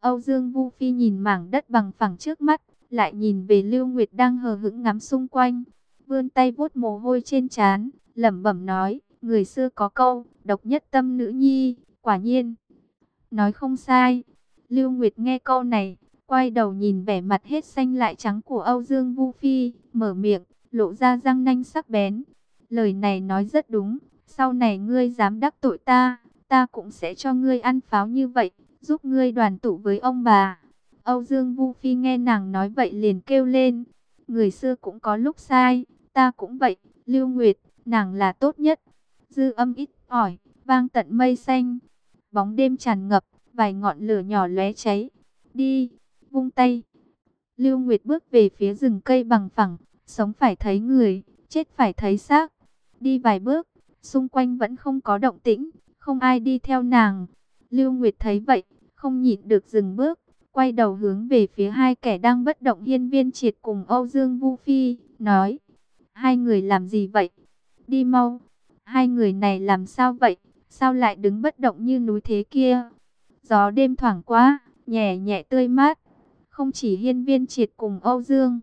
Âu Dương Vu Phi nhìn mảng đất bằng phẳng trước mắt, lại nhìn về Lưu Nguyệt đang hờ hững ngắm xung quanh, vươn tay vuốt mồ hôi trên trán, lẩm bẩm nói, người xưa có câu, độc nhất tâm nữ nhi, quả nhiên, nói không sai. Lưu Nguyệt nghe câu này, quay đầu nhìn vẻ mặt hết xanh lại trắng của Âu Dương Vu Phi, mở miệng, lộ ra răng nanh sắc bén. Lời này nói rất đúng, sau này ngươi dám đắc tội ta, ta cũng sẽ cho ngươi ăn pháo như vậy, giúp ngươi đoàn tụ với ông bà. Âu Dương Vu Phi nghe nàng nói vậy liền kêu lên, người xưa cũng có lúc sai, ta cũng vậy, Lưu Nguyệt, nàng là tốt nhất. Dư âm ít ỏi, vang tận mây xanh, bóng đêm tràn ngập, vài ngọn lửa nhỏ lóe cháy. Đi, vung tay. Lưu Nguyệt bước về phía rừng cây bằng phẳng, sống phải thấy người, chết phải thấy xác. Đi vài bước, xung quanh vẫn không có động tĩnh, không ai đi theo nàng. Lưu Nguyệt thấy vậy, không nhịn được dừng bước, quay đầu hướng về phía hai kẻ đang bất động, Hiên Viên Triệt cùng Âu Dương Vu Phi, nói: hai người làm gì vậy? Đi mau. Hai người này làm sao vậy? Sao lại đứng bất động như núi thế kia? Gió đêm thoảng qua, nhẹ nhẹ tươi mát. Không chỉ Hiên Viên Triệt cùng Âu Dương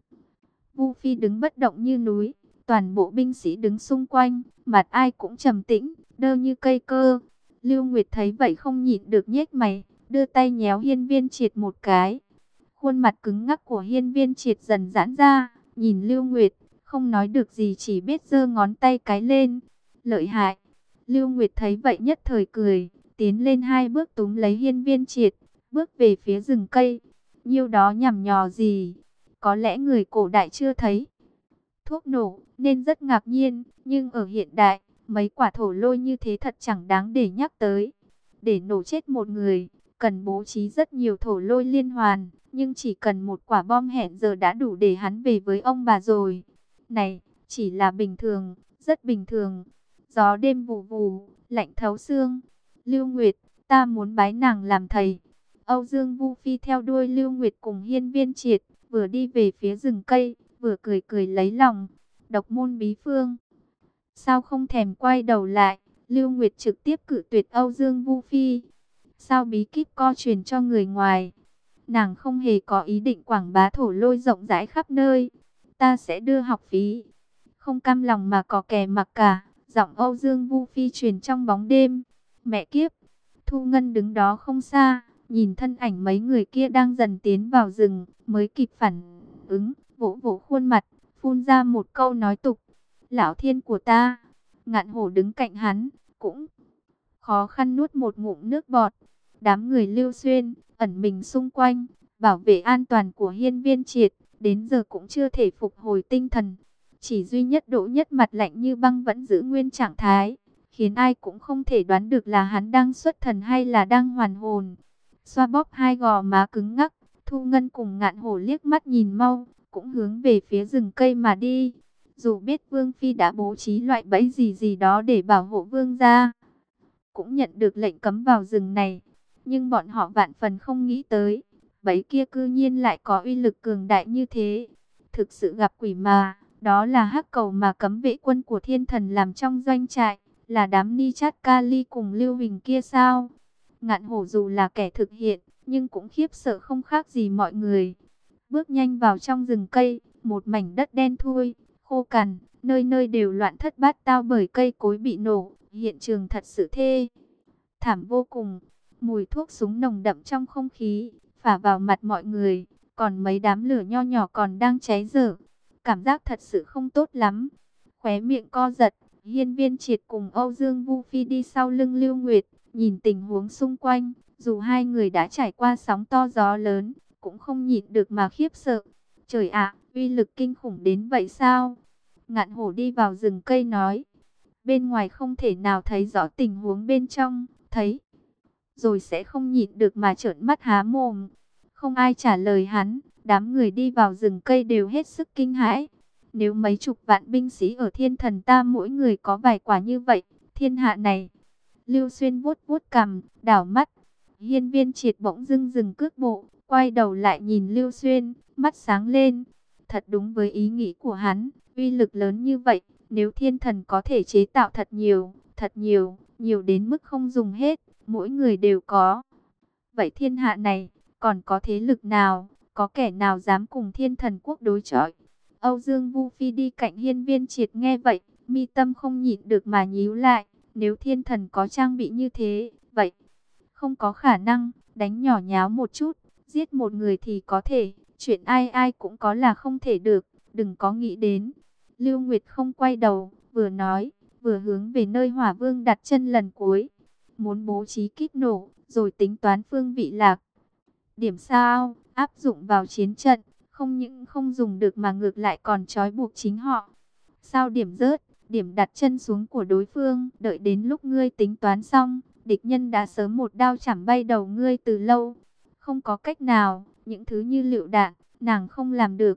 Vu Phi đứng bất động như núi, toàn bộ binh sĩ đứng xung quanh, mặt ai cũng trầm tĩnh, đơ như cây cơ. Lưu Nguyệt thấy vậy không nhịn được nhếch mày, đưa tay nhéo Hiên Viên Triệt một cái. Khuôn mặt cứng ngắc của Hiên Viên Triệt dần giãn ra, nhìn Lưu Nguyệt, không nói được gì, chỉ biết giơ ngón tay cái lên. Lợi hại. Lưu Nguyệt thấy vậy nhất thời cười, tiến lên hai bước túm lấy Hiên Viên Triệt, bước về phía rừng cây. Nhiêu đó nhằm nhò gì? Có lẽ người cổ đại chưa thấy thuốc nổ nên rất ngạc nhiên, nhưng ở hiện đại, mấy quả thổ lôi như thế thật chẳng đáng để nhắc tới. Để nổ chết một người, cần bố trí rất nhiều thổ lôi liên hoàn, nhưng chỉ cần một quả bom hẹn giờ đã đủ để hắn về với ông bà rồi. Này, chỉ là bình thường, rất bình thường. Gió đêm vù vù, lạnh thấu xương. Lưu Nguyệt, ta muốn bái nàng làm thầy. Âu Dương Vu Phi theo đuôi Lưu Nguyệt cùng Hiên Viên Triệt, vừa đi về phía rừng cây, vừa cười cười lấy lòng. Độc môn bí phương. Sao không thèm quay đầu lại? Lưu Nguyệt trực tiếp cự tuyệt Âu Dương Vu Phi. Sao bí kíp co truyền cho người ngoài? Nàng không hề có ý định quảng bá thổ lôi rộng rãi khắp nơi. Ta sẽ đưa học phí. Không cam lòng mà có kè mặc cả. Giọng Âu Dương Vu Phi truyền trong bóng đêm. Mẹ kiếp. Thu Ngân đứng đó không xa, nhìn thân ảnh mấy người kia đang dần tiến vào rừng, mới kịp phản ứng, vỗ vỗ khuôn mặt, phun ra một câu nói tục. Lão thiên của ta. Ngạn Hổ đứng cạnh hắn, cũng khó khăn nuốt một ngụm nước bọt. Đám người Lưu Xuyên, ẩn mình xung quanh, bảo vệ an toàn của Hiên Viên Triệt, đến giờ cũng chưa thể phục hồi tinh thần. Chỉ duy nhất Đỗ Nhất mặt lạnh như băng vẫn giữ nguyên trạng thái, khiến ai cũng không thể đoán được là hắn đang xuất thần hay là đang hoàn hồn. Xoa bóp hai gò má cứng ngắc, Thu Ngân cùng Ngạn Hổ liếc mắt nhìn mau, cũng hướng về phía rừng cây mà đi. Dù biết Vương Phi đã bố trí loại bẫy gì gì đó để bảo hộ Vương gia, cũng nhận được lệnh cấm vào rừng này, nhưng bọn họ vạn phần không nghĩ tới, bẫy kia cư nhiên lại có uy lực cường đại như thế. Thực sự gặp quỷ mà, đó là hắc cầu mà cấm vệ quân của thiên thần làm trong doanh trại, là đám Ni Chát Kali cùng Lưu Huỳnh kia sao? Ngạn Hổ dù là kẻ thực hiện, nhưng cũng khiếp sợ không khác gì mọi người. Bước nhanh vào trong rừng cây, một mảnh đất đen thui, khô cằn, nơi nơi đều loạn thất bát tao bởi cây cối bị nổ, hiện trường thật sự thê thảm vô cùng. Mùi thuốc súng nồng đậm trong không khí, phả vào mặt mọi người, còn mấy đám lửa nho nhỏ còn đang cháy dở. Cảm giác thật sự không tốt lắm. Khóe miệng co giật, Hiên Viên Triệt cùng Âu Dương Vu Phi đi sau lưng Lưu Nguyệt, nhìn tình huống xung quanh, dù hai người đã trải qua sóng to gió lớn, cũng không nhịn được mà khiếp sợ. Trời ạ, uy lực kinh khủng đến vậy sao? Ngạn Hổ đi vào rừng cây nói, bên ngoài không thể nào thấy rõ tình huống bên trong, thấy rồi sẽ không nhịn được mà trợn mắt há mồm. Không ai trả lời hắn, đám người đi vào rừng cây đều hết sức kinh hãi. Nếu mấy chục vạn binh sĩ ở Thiên Thần ta mỗi người có vài quả như vậy, thiên hạ này. Lưu Xuyên vuốt vuốt cằm, đảo mắt. Hiên Viên Triệt bỗng dưng dừng cước bộ, quay đầu lại nhìn Lưu Xuyên, mắt sáng lên. Thật đúng với ý nghĩ của hắn, uy lực lớn như vậy, nếu thiên thần có thể chế tạo thật nhiều, nhiều đến mức không dùng hết, mỗi người đều có. Vậy thiên hạ này, Còn có thế lực nào, có kẻ nào dám cùng Thiên Thần Quốc đối chọi? Âu Dương Vu Phi đi cạnh Hiên Viên Triệt nghe vậy, mi tâm không nhịn được mà nhíu lại. Nếu Thiên Thần có trang bị như thế, vậy không có khả năng, đánh nhỏ nháo một chút, giết một người thì có thể, chuyện ai ai cũng có là không thể được, đừng có nghĩ đến. Lưu Nguyệt không quay đầu, vừa nói, vừa hướng về nơi Hỏa Vương đặt chân lần cuối. Muốn bố trí kíp nổ, rồi tính toán phương vị lạc điểm sao, áp dụng vào chiến trận, không những không dùng được mà ngược lại còn trói buộc chính họ. Sao điểm rớt, điểm đặt chân xuống của đối phương, đợi đến lúc ngươi tính toán xong, địch nhân đã sớm một đao chảm bay đầu ngươi từ lâu. Không có cách nào, những thứ như lựu đạn, nàng không làm được.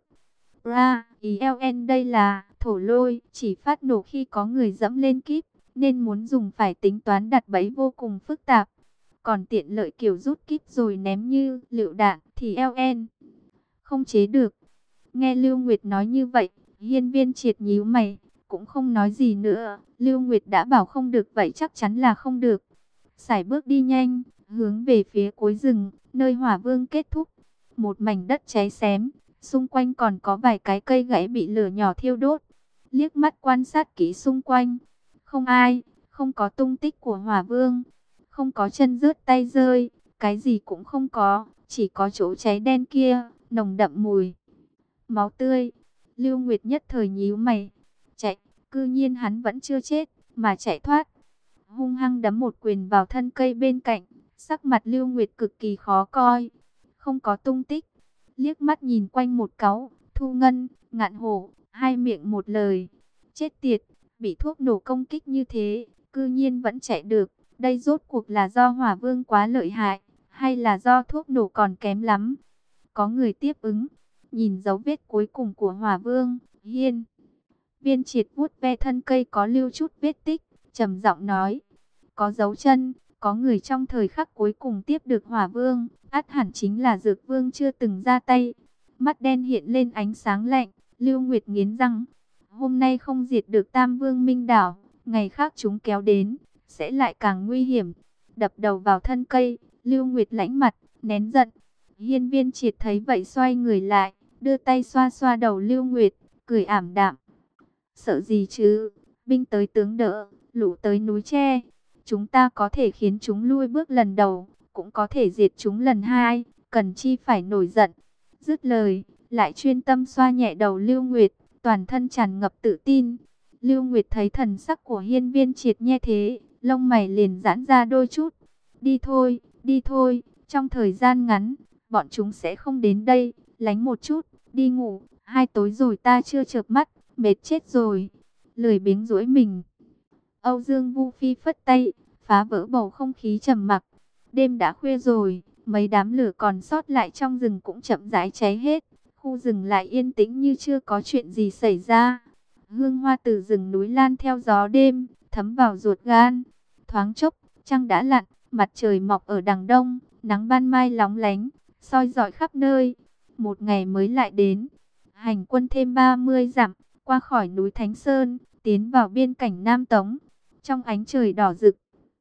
Ra, ILN đây là thổ lôi, chỉ phát nổ khi có người dẫm lên kíp, nên muốn dùng phải tính toán đặt bẫy vô cùng phức tạp. Còn tiện lợi kiểu rút kíp rồi ném như lựu đạn thì LN không chế được. Nghe Lưu Nguyệt nói như vậy, Hiên Viên Triệt nhíu mày, cũng không nói gì nữa. Lưu Nguyệt đã bảo không được vậy chắc chắn là không được. Sải bước đi nhanh, hướng về phía cuối rừng, nơi Hỏa Vương kết thúc. Một mảnh đất cháy xém, xung quanh còn có vài cái cây gãy bị lửa nhỏ thiêu đốt. Liếc mắt quan sát kỹ xung quanh, không ai, không có tung tích của Hỏa Vương. Không có chân rớt tay rơi, cái gì cũng không có, chỉ có chỗ cháy đen kia, nồng đậm mùi máu tươi. Lưu Nguyệt nhất thời nhíu mày, chạy, cư nhiên hắn vẫn chưa chết, mà chạy thoát. Hung hăng đấm một quyền vào thân cây bên cạnh, sắc mặt Lưu Nguyệt cực kỳ khó coi, không có tung tích. Liếc mắt nhìn quanh một cáu, Thu Ngân, Ngạn Hổ, hai miệng một lời, chết tiệt, bị thuốc nổ công kích như thế, cư nhiên vẫn chạy được. Đây rốt cuộc là do Hỏa Vương quá lợi hại, hay là do thuốc nổ còn kém lắm? Có người tiếp ứng, nhìn dấu vết cuối cùng của Hỏa Vương, Hiên Viên Triệt vuốt ve thân cây có lưu chút vết tích, trầm giọng nói, có dấu chân, có người trong thời khắc cuối cùng tiếp được Hỏa Vương, ắt hẳn chính là Dược Vương chưa từng ra tay. Mắt đen hiện lên ánh sáng lạnh, Lưu Nguyệt nghiến răng, hôm nay không diệt được Tam Vương Minh Đảo, ngày khác chúng kéo đến sẽ lại càng nguy hiểm. Đập đầu vào thân cây, Lưu Nguyệt lãnh mặt, nén giận. Hiên Viên Triệt thấy vậy xoay người lại, đưa tay xoa xoa đầu Lưu Nguyệt, cười ảm đạm. Sợ gì chứ, binh tới tướng đỡ, lũ tới núi tre. Chúng ta có thể khiến chúng lui bước lần đầu, cũng có thể diệt chúng lần hai, cần chi phải nổi giận. Dứt lời, lại chuyên tâm xoa nhẹ đầu Lưu Nguyệt, toàn thân tràn ngập tự tin. Lưu Nguyệt thấy thần sắc của Hiên Viên Triệt như thế, lông mày liền giãn ra đôi chút. Đi thôi, trong thời gian ngắn, bọn chúng sẽ không đến đây, lánh một chút, đi ngủ, 2 tối rồi ta chưa chợp mắt, mệt chết rồi, lười biếng duỗi mình. Âu Dương Vu Phi phất tay, phá vỡ bầu không khí trầm mặc. Đêm đã khuya rồi, mấy đám lửa còn sót lại trong rừng cũng chậm rãi cháy hết, khu rừng lại yên tĩnh như chưa có chuyện gì xảy ra. Hương hoa từ rừng núi lan theo gió đêm, thấm vào ruột gan. Thoáng chốc, trăng đã lặn, mặt trời mọc ở đằng đông, nắng ban mai lóng lánh, soi rọi khắp nơi. Một ngày mới lại đến, hành quân thêm 30 dặm, qua khỏi núi Thánh Sơn, tiến vào biên cảnh Nam Tống. Trong ánh trời đỏ rực,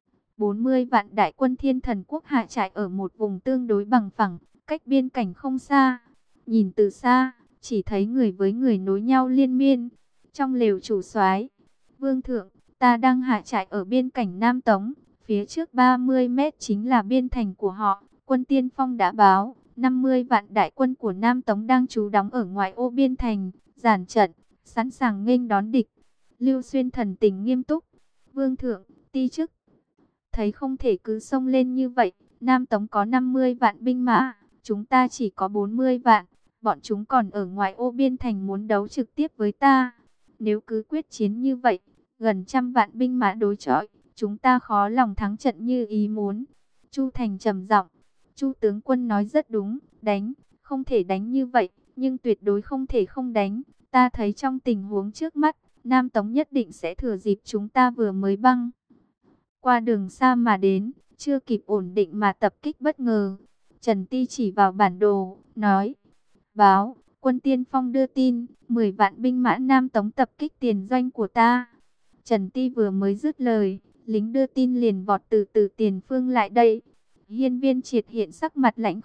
40 vạn đại quân Thiên Thần Quốc hạ trại ở một vùng tương đối bằng phẳng, cách biên cảnh không xa. Nhìn từ xa, chỉ thấy người với người nối nhau liên miên. Trong lều chủ soái, Vương thượng, ta đang hạ trại ở biên cảnh Nam Tống, phía trước 30 mét chính là biên thành của họ. Quân Tiên Phong đã báo, 50 vạn đại quân của Nam Tống đang trú đóng ở ngoại ô biên thành, dàn trận, sẵn sàng nghênh đón địch. Lưu Xuyên thần tình nghiêm túc, Vương thượng, ti chức thấy không thể cứ xông lên như vậy. Nam Tống có 50 vạn binh mã, chúng ta chỉ có 40 vạn, bọn chúng còn ở ngoại ô biên thành muốn đấu trực tiếp với ta. Nếu cứ quyết chiến như vậy, gần 100 vạn binh mã đối chọi, chúng ta khó lòng thắng trận như ý muốn. Chu Thành trầm giọng, Chu tướng quân nói rất đúng, đánh, không thể đánh như vậy, nhưng tuyệt đối không thể không đánh. Ta thấy trong tình huống trước mắt, Nam Tống nhất định sẽ thừa dịp chúng ta vừa mới băng qua đường xa mà đến, chưa kịp ổn định mà tập kích bất ngờ. Trần Ti chỉ vào bản đồ, nói, báo, quân Tiên Phong đưa tin, 10 vạn binh mã Nam Tống tập kích tiền doanh của ta. Trần Ti vừa mới dứt lời, lính đưa tin liền vọt từ tiền phương lại đây. Hiên Viên Triệt hiện sắc mặt lãnh khốc,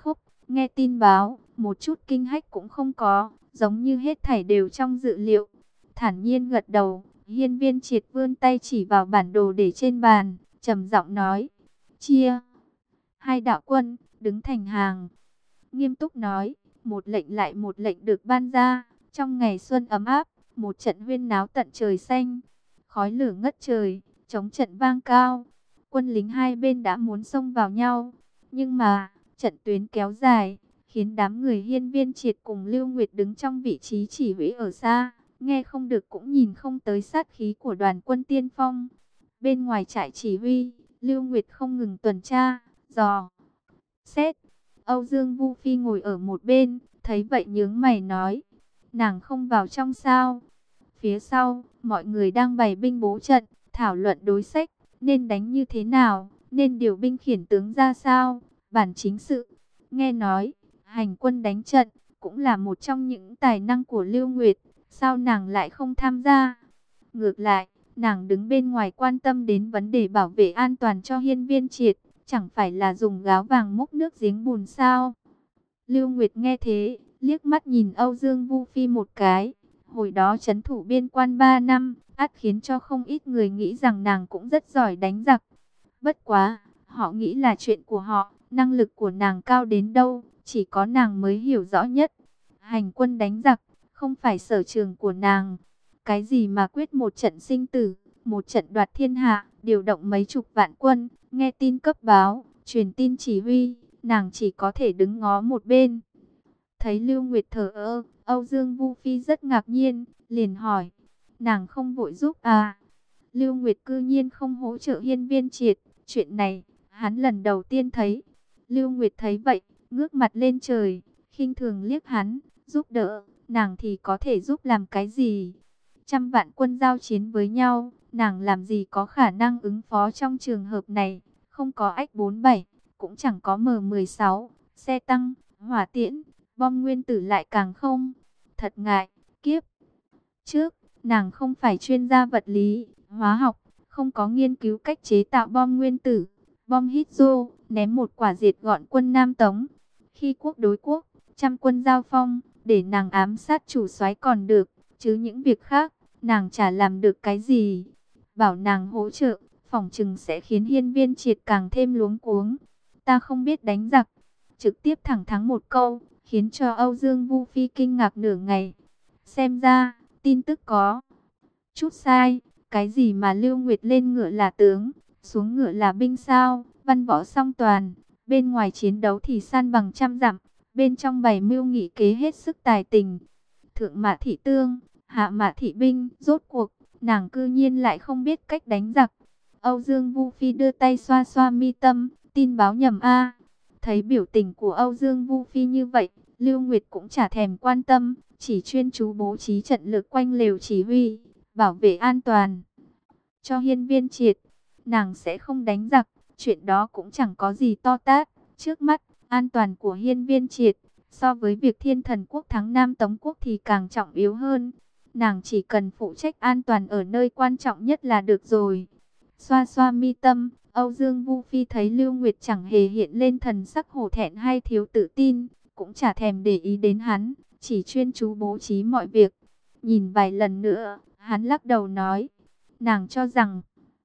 Nghe tin báo, một chút kinh hách cũng không có, giống như hết thảy đều trong dự liệu. Thản nhiên gật đầu, Hiên Viên Triệt vươn tay chỉ vào bản đồ để trên bàn, trầm giọng nói: "Chia hai đạo quân, đứng thành hàng." Nghiêm túc nói, một lệnh lại một lệnh được ban ra. Trong ngày xuân ấm áp, một trận huyên náo tận trời xanh, khói lửa ngất trời, chống trận vang cao. Quân lính hai bên đã muốn xông vào nhau, nhưng mà trận tuyến kéo dài, khiến đám người Hiên Viên Triệt cùng Lưu Nguyệt đứng trong vị trí chỉ huy ở xa, nghe không được cũng nhìn không tới sát khí của đoàn quân tiên phong. Bên ngoài trại chỉ huy, Lưu Nguyệt không ngừng tuần tra, dò xét. Âu Dương Vu Phi ngồi ở một bên, thấy vậy nhướng mày nói: "Nàng không vào trong sao?" Phía sau, mọi người đang bày binh bố trận, thảo luận đối sách, nên đánh như thế nào, nên điều binh khiển tướng ra sao, bản chính sự. Nghe nói, hành quân đánh trận, cũng là một trong những tài năng của Lưu Nguyệt, sao nàng lại không tham gia? Ngược lại, nàng đứng bên ngoài quan tâm đến vấn đề bảo vệ an toàn cho Hiên Viên Triệt, chẳng phải là dùng gáo vàng múc nước giếng bùn sao? Lưu Nguyệt nghe thế, liếc mắt nhìn Âu Dương Vu Phi một cái. Hồi đó trấn thủ biên quan 3 năm, ắt khiến cho không ít người nghĩ rằng nàng cũng rất giỏi đánh giặc. Bất quá, họ nghĩ là chuyện của họ, năng lực của nàng cao đến đâu, chỉ có nàng mới hiểu rõ nhất. Hành quân đánh giặc, không phải sở trường của nàng. Cái gì mà quyết một trận sinh tử, một trận đoạt thiên hạ, điều động mấy chục vạn quân, nghe tin cấp báo, truyền tin chỉ huy, nàng chỉ có thể đứng ngó một bên. Thấy Lưu Nguyệt thờ ơ, Âu Dương Vu Phi rất ngạc nhiên, liền hỏi: "Nàng không vội giúp à?" Lưu Nguyệt cư nhiên không hỗ trợ Hiên Viên Triệt, chuyện này hắn lần đầu tiên thấy. Lưu Nguyệt thấy vậy, ngước mặt lên trời, khinh thường liếc hắn: "Giúp đỡ, nàng thì có thể giúp làm cái gì? Trăm vạn quân giao chiến với nhau, nàng làm gì có khả năng ứng phó trong trường hợp này? Không có X-47, cũng chẳng có M16, xe tăng, hỏa tiễn, bom nguyên tử lại càng không. Thật ngại, kiếp trước, nàng không phải chuyên gia vật lý, hóa học, không có nghiên cứu cách chế tạo bom nguyên tử, bom hydro, ném một quả diệt gọn quân Nam Tống. Khi quốc đối quốc, trăm quân giao phong, để nàng ám sát chủ soái còn được, chứ những việc khác, nàng chả làm được cái gì. Bảo nàng hỗ trợ, phỏng chừng sẽ khiến Hiên Viên Triệt càng thêm luống cuống. Ta không biết đánh giặc." Trực tiếp thẳng thắn một câu, khiến cho Âu Dương Vu Phi kinh ngạc nửa ngày. Xem ra, tin tức có chút sai. Cái gì mà Lưu Nguyệt lên ngựa là tướng, xuống ngựa là binh sao? Văn võ song toàn, bên ngoài chiến đấu thì san bằng trăm dặm, bên trong bày mưu nghị kế hết sức tài tình. Thượng mã thị tương, hạ mã thị binh, rốt cuộc nàng cư nhiên lại không biết cách đánh giặc. Âu Dương Vu Phi đưa tay xoa xoa mi tâm, tin báo nhầm a. Thấy biểu tình của Âu Dương Vu Phi như vậy, Lưu Nguyệt cũng chả thèm quan tâm, chỉ chuyên chú bố trí trận lực quanh lều chỉ huy, bảo vệ an toàn cho Hiên Viên Triệt. Nàng sẽ không đánh giặc, chuyện đó cũng chẳng có gì to tát. Trước mắt, an toàn của Hiên Viên Triệt, so với việc Thiên Thần Quốc thắng Nam Tống Quốc thì càng trọng yếu hơn. Nàng chỉ cần phụ trách an toàn ở nơi quan trọng nhất là được rồi. Xoa xoa mi tâm, Âu Dương Vu Phi thấy Lưu Nguyệt chẳng hề hiện lên thần sắc hổ thẹn hay thiếu tự tin, cũng chả thèm để ý đến hắn, chỉ chuyên chú bố trí mọi việc. Nhìn vài lần nữa, hắn lắc đầu nói: "Nàng cho rằng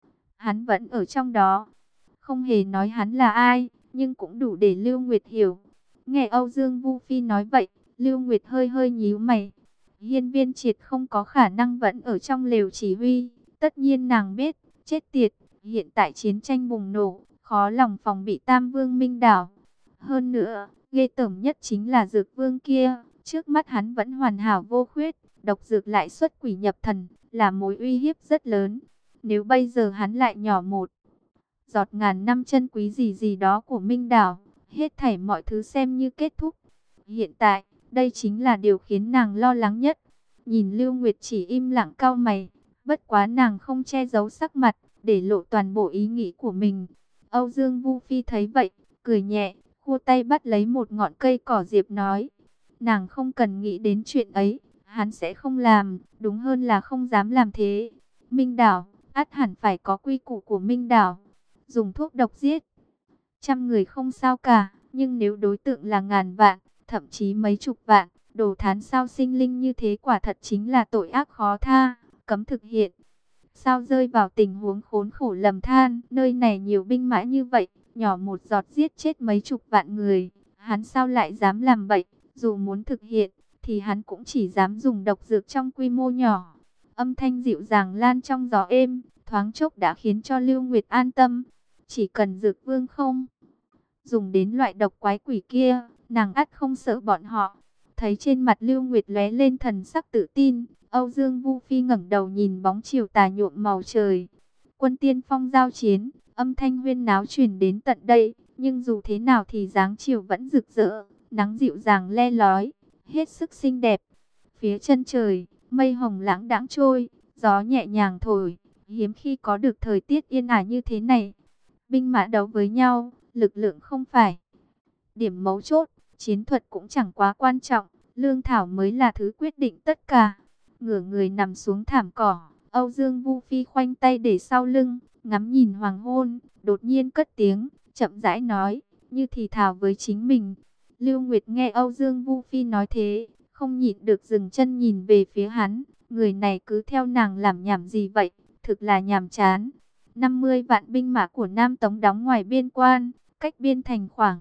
hắn vẫn ở trong đó." Không hề nói hắn là ai, nhưng cũng đủ để Lưu Nguyệt hiểu. Nghe Âu Dương Vu Phi nói vậy, Lưu Nguyệt hơi hơi nhíu mày. Hiên Viên Triệt không có khả năng vẫn ở trong lều chỉ huy. Tất nhiên nàng biết, chết tiệt, hiện tại chiến tranh bùng nổ, khó lòng phòng bị Tam Vương Minh Đảo. Hơn nữa, ghê tởm nhất chính là Dược Vương kia, trước mắt hắn vẫn hoàn hảo vô khuyết, độc dược lại xuất quỷ nhập thần, là mối uy hiếp rất lớn. Nếu bây giờ hắn lại nhỏ một giọt ngàn năm chân quý gì gì đó của Minh Đảo, hết thảy mọi thứ xem như kết thúc. Hiện tại, đây chính là điều khiến nàng lo lắng nhất. Nhìn Lưu Nguyệt chỉ im lặng cau mày, bất quá nàng không che giấu sắc mặt, để lộ toàn bộ ý nghĩ của mình. Âu Dương Vu Phi thấy vậy, cười nhẹ, khua tay bắt lấy một ngọn cây cỏ diệp nói: "Nàng không cần nghĩ đến chuyện ấy, hắn sẽ không làm, đúng hơn là không dám làm thế. Minh Đảo, ắt hẳn phải có quy củ của Minh Đảo. Dùng thuốc độc giết trăm người không sao cả, Nhưng nếu đối tượng là ngàn vạn, thậm chí mấy chục vạn, đồ thán sao sinh linh như thế quả thật chính là tội ác khó tha, cấm thực hiện. Sao rơi vào tình huống khốn khổ lầm than, nơi này nhiều binh mã như vậy, nhỏ một giọt giết chết mấy chục vạn người, hắn sao lại dám làm bậy, dù muốn thực hiện, thì hắn cũng chỉ dám dùng độc dược trong quy mô nhỏ. Âm thanh dịu dàng lan trong gió êm, thoáng chốc đã khiến cho Lưu Nguyệt an tâm. Chỉ cần Dược Vương không dùng đến loại độc quái quỷ kia, nàng ắt không sợ bọn họ. Thấy trên mặt Lưu Nguyệt lóe lên thần sắc tự tin, Âu Dương Vu Phi ngẩng đầu nhìn bóng chiều tà nhuộm màu trời. Quân tiên phong giao chiến, âm thanh huyên náo truyền đến tận đây, nhưng dù thế nào thì dáng chiều vẫn rực rỡ, nắng dịu dàng le lói, hết sức xinh đẹp. Phía chân trời, mây hồng lãng đãng trôi, gió nhẹ nhàng thổi, hiếm khi có được thời tiết yên ả như thế này. Binh mã đấu với nhau, lực lượng không phải điểm mấu chốt, chiến thuật cũng chẳng quá quan trọng, lương thảo mới là thứ quyết định tất cả. Ngửa người nằm xuống thảm cỏ, Âu Dương Vu Phi khoanh tay để sau lưng, ngắm nhìn hoàng hôn, đột nhiên cất tiếng, chậm rãi nói, như thì thào với chính mình. Lưu Nguyệt nghe Âu Dương Vu Phi nói thế, không nhịn được dừng chân nhìn về phía hắn, người này cứ theo nàng làm nhảm gì vậy, thực là nhàm chán. 50 vạn binh mã của Nam Tống đóng ngoài biên quan, cách biên thành khoảng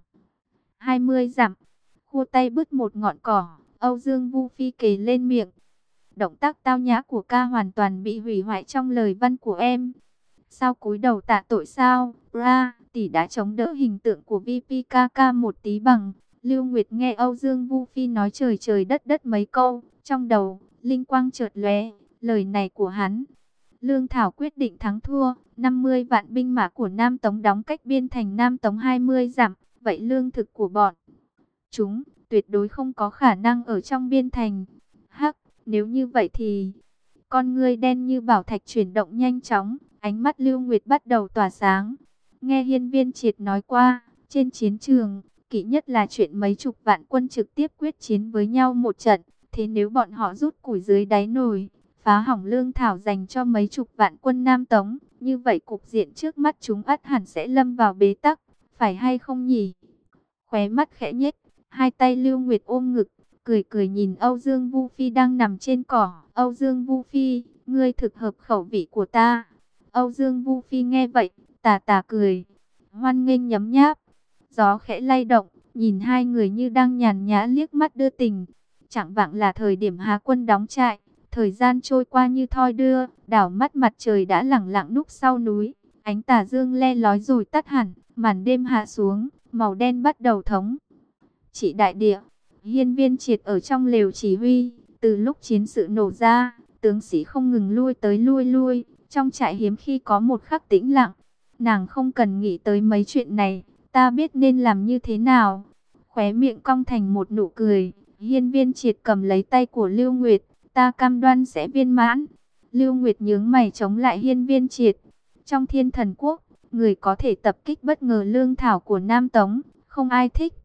20 dặm. Khua tay bứt một ngọn cỏ, Âu Dương Vu Phi kề lên miệng. Động tác tao nhã của ca hoàn toàn bị hủy hoại trong lời văn của em. Sao cúi đầu tạ tội sao? Ra, tỷ đã chống đỡ hình tượng của VPKK một tí bằng. Lưu Nguyệt nghe Âu Dương Vu Phi nói trời trời đất đất mấy câu, trong đầu, linh quang chợt lóe, lời này của hắn. Lương Thảo quyết định thắng thua, 50 vạn binh mã của Nam Tống đóng cách biên thành Nam Tống 20 dặm, vậy lương thực của bọn chúng tuyệt đối không có khả năng ở trong biên thành. Hắc, nếu như vậy thì... Con ngươi đen như bảo thạch chuyển động nhanh chóng, ánh mắt Lưu Nguyệt bắt đầu tỏa sáng. Nghe Hiên Viên Triệt nói qua, trên chiến trường, kỵ nhất là chuyện mấy chục vạn quân trực tiếp quyết chiến với nhau một trận. Thế nếu bọn họ rút củi dưới đáy nồi, phá hỏng lương thảo dành cho mấy chục vạn quân Nam Tống, như vậy cục diện trước mắt chúng ắt hẳn sẽ lâm vào bế tắc, phải hay không nhỉ? Khóe mắt khẽ nhếch, hai tay Lưu Nguyệt ôm ngực, cười cười nhìn Âu Dương Vu Phi đang nằm trên cỏ. Âu Dương Vu Phi, ngươi thực hợp khẩu vị của ta. Âu Dương Vu Phi nghe vậy, tà tà cười, hoan nghênh nhấm nháp. Gió khẽ lay động, nhìn hai người như đang nhàn nhã liếc mắt đưa tình. Chẳng vạng là thời điểm Hà Quân đóng trại, thời gian trôi qua như thoi đưa, đảo mắt mặt trời đã lẳng lặng núp sau núi. Ánh tà dương le lói rồi tắt hẳn, màn đêm hạ xuống, màu đen bắt đầu thống trị đại địa. Hiên Viên Triệt ở trong lều chỉ huy, từ lúc chiến sự nổ ra, tướng sĩ không ngừng lui tới lui lui, trong trại hiếm khi có một khắc tĩnh lặng. Nàng không cần nghĩ tới mấy chuyện này, ta biết nên làm như thế nào. Khóe miệng cong thành một nụ cười, Hiên Viên Triệt cầm lấy tay của Lưu Nguyệt, ta cam đoan sẽ viên mãn. Lưu Nguyệt nhướng mày chống lại Hiên Viên Triệt. Trong Thiên Thần Quốc, người có thể tập kích bất ngờ lương thảo của Nam Tống, không ai thích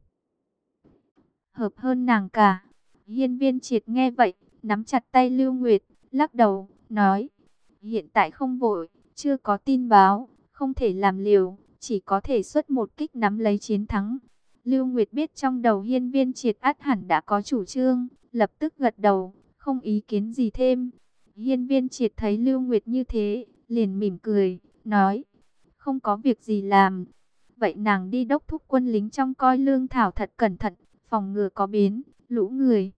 hợp hơn nàng cả. Hiên Viên Triệt nghe vậy, nắm chặt tay Lưu Nguyệt, lắc đầu, nói, hiện tại không vội, chưa có tin báo, không thể làm liều, chỉ có thể xuất một kích nắm lấy chiến thắng. Lưu Nguyệt biết trong đầu Hiên Viên Triệt ắt hẳn đã có chủ trương, lập tức gật đầu, không ý kiến gì thêm. Hiên Viên Triệt thấy Lưu Nguyệt như thế, liền mỉm cười, nói, không có việc gì làm. Vậy nàng đi đốc thúc quân lính trong coi lương thảo thật cẩn thận, phòng ngừa có biến, lũ người